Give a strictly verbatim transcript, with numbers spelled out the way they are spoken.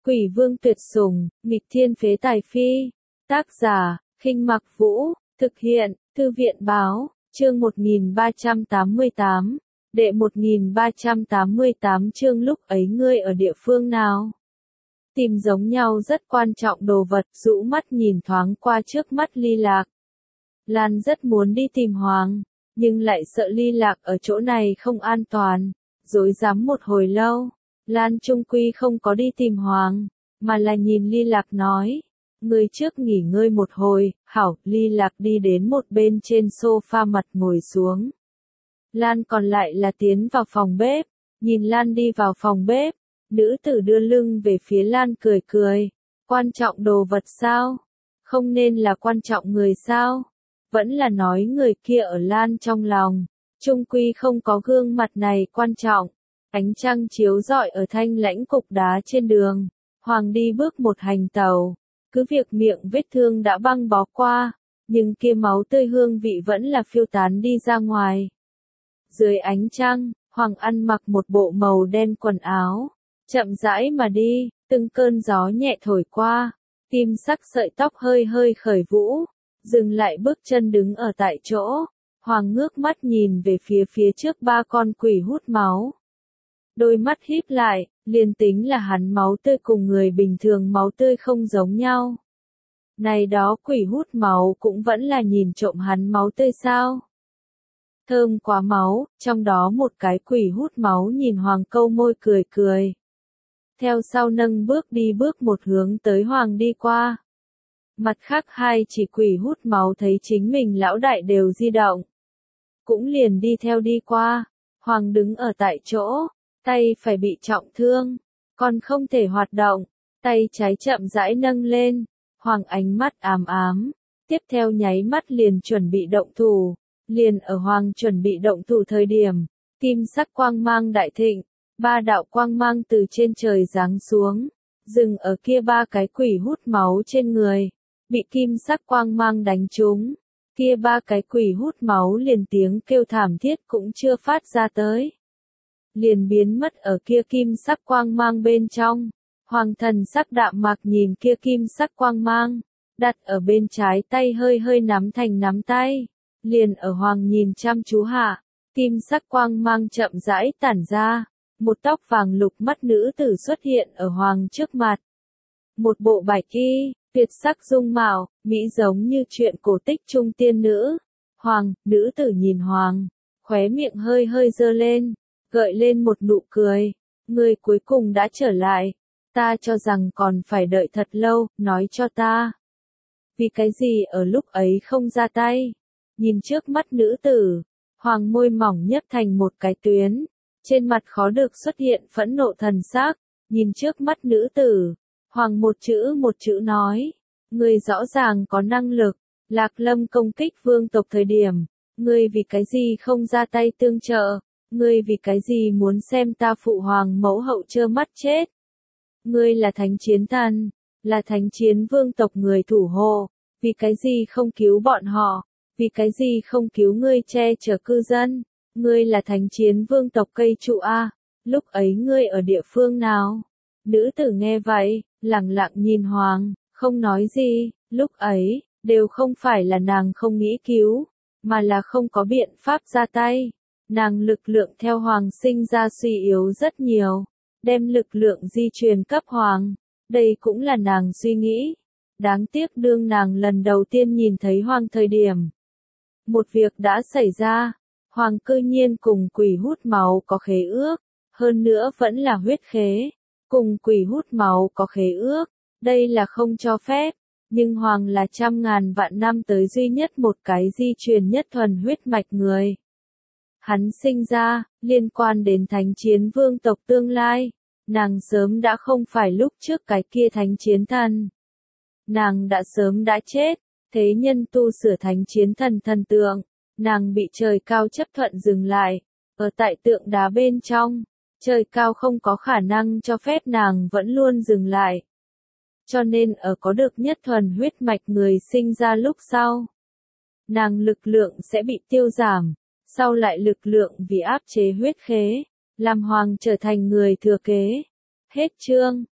Quỷ vương tuyệt sủng, nghịch thiên phế tài phi. Tác giả, Khinh Mặc Vũ, thực hiện, Thư viện Báo, chương một nghìn ba trăm tám mươi tám, đệ một nghìn ba trăm tám mươi tám chương lúc ấy ngươi ở địa phương nào? Tìm giống nhau rất quan trọng đồ vật, rũ mắt nhìn thoáng qua trước mắt Ly Lạc. Lan rất muốn đi tìm Hoàng, nhưng lại sợ Ly Lạc ở chỗ này không an toàn, rối rắm một hồi lâu. Lan trung quy không có đi tìm Hoàng, mà là nhìn Ly Lạc nói, ngươi trước nghỉ ngơi một hồi. Hảo. Ly Lạc đi đến một bên trên sofa mặt ngồi xuống. Lan còn lại là tiến vào phòng bếp, nhìn Lan đi vào phòng bếp, nữ tử đưa lưng về phía Lan cười cười, quan trọng đồ vật sao? Không nên là quan trọng người sao? Vẫn là nói người kia ở Lan trong lòng, trung quy không có gương mặt này quan trọng. Ánh trăng chiếu rọi ở thanh lãnh cục đá trên đường, Hoàng đi bước một hành tàu, cứ việc miệng vết thương đã băng bó qua, nhưng kia máu tươi hương vị vẫn là phiêu tán đi ra ngoài. Dưới ánh trăng, Hoàng ăn mặc một bộ màu đen quần áo, chậm rãi mà đi, từng cơn gió nhẹ thổi qua, kim sắc sợi tóc hơi hơi khởi vũ, dừng lại bước chân đứng ở tại chỗ. Hoàng ngước mắt nhìn về phía phía trước ba con quỷ hút máu. Đôi mắt híp lại, liền tính là hắn máu tươi cùng người bình thường máu tươi không giống nhau. Này đó quỷ hút máu cũng vẫn là nhìn trộm hắn máu tươi sao? Thơm quá máu, trong đó một cái quỷ hút máu nhìn Hoàng câu môi cười cười. Theo sau nâng bước đi bước một hướng tới Hoàng đi qua. Mặt khác hai chỉ quỷ hút máu thấy chính mình lão đại đều di động, cũng liền đi theo đi qua. Hoàng đứng ở tại chỗ, tay phải bị trọng thương, còn không thể hoạt động, tay trái chậm rãi nâng lên. Hoàng ánh mắt ám ám, tiếp theo nháy mắt liền chuẩn bị động thủ. Liền ở Hoàng chuẩn bị động thủ thời điểm, kim sắc quang mang đại thịnh, ba đạo quang mang từ trên trời giáng xuống, dừng ở kia ba cái quỷ hút máu trên người, bị kim sắc quang mang đánh trúng. Kia ba cái quỷ hút máu liền tiếng kêu thảm thiết cũng chưa phát ra tới, liền biến mất ở kia kim sắc quang mang bên trong. Hoàng thần sắc đạm mạc nhìn kia kim sắc quang mang, đặt ở bên trái tay hơi hơi nắm thành nắm tay, liền ở Hoàng nhìn chăm chú hạ, kim sắc quang mang chậm rãi tản ra, một tóc vàng lục mắt nữ tử xuất hiện ở Hoàng trước mặt. Một bộ bạch y, tuyệt sắc dung mạo, mỹ giống như chuyện cổ tích trung tiên nữ. Hoàng, nữ tử nhìn Hoàng, khóe miệng hơi hơi dơ lên, gợi lên một nụ cười. Ngươi cuối cùng đã trở lại, ta cho rằng còn phải đợi thật lâu, nói cho ta. Vì cái gì ở lúc ấy không ra tay? Nhìn trước mắt nữ tử, Hoàng môi mỏng nhấp thành một cái tuyến, trên mặt khó được xuất hiện phẫn nộ thần sắc. Nhìn trước mắt nữ tử, Hoàng một chữ một chữ nói, ngươi rõ ràng có năng lực, Lạc Lâm công kích vương tộc thời điểm, ngươi vì cái gì không ra tay tương trợ? Ngươi vì cái gì muốn xem ta phụ hoàng mẫu hậu trơ mắt chết? Ngươi là thánh chiến thần, là thánh chiến vương tộc người thủ hộ, vì cái gì không cứu bọn họ? Vì cái gì không cứu ngươi che chở cư dân? Ngươi là thánh chiến vương tộc cây trụ a, lúc ấy ngươi ở địa phương nào? Nữ tử nghe vậy, lặng lặng nhìn Hoàng, không nói gì. Lúc ấy, đều không phải là nàng không nghĩ cứu, mà là không có biện pháp ra tay. Nàng lực lượng theo Hoàng sinh ra suy yếu rất nhiều, đem lực lượng di truyền cấp Hoàng, đây cũng là nàng suy nghĩ. Đáng tiếc đương nàng lần đầu tiên nhìn thấy Hoàng thời điểm, một việc đã xảy ra. Hoàng cư nhiên cùng quỷ hút máu có khế ước, hơn nữa vẫn là huyết khế, cùng quỷ hút máu có khế ước, đây là không cho phép. Nhưng Hoàng là trăm ngàn vạn năm tới duy nhất một cái di truyền nhất thuần huyết mạch người. Hắn sinh ra, liên quan đến thánh chiến vương tộc tương lai, nàng sớm đã không phải lúc trước cái kia thánh chiến thần. Nàng đã sớm đã chết, thế nhân tu sửa thánh chiến thần thần tượng, nàng bị trời cao chấp thuận dừng lại, ở tại tượng đá bên trong, trời cao không có khả năng cho phép nàng vẫn luôn dừng lại. Cho nên ở có được nhất thuần huyết mạch người sinh ra lúc sau, nàng lực lượng sẽ bị tiêu giảm. Sau lại lực lượng vì áp chế huyết khế, làm Hoàng trở thành người thừa kế. Hết chương.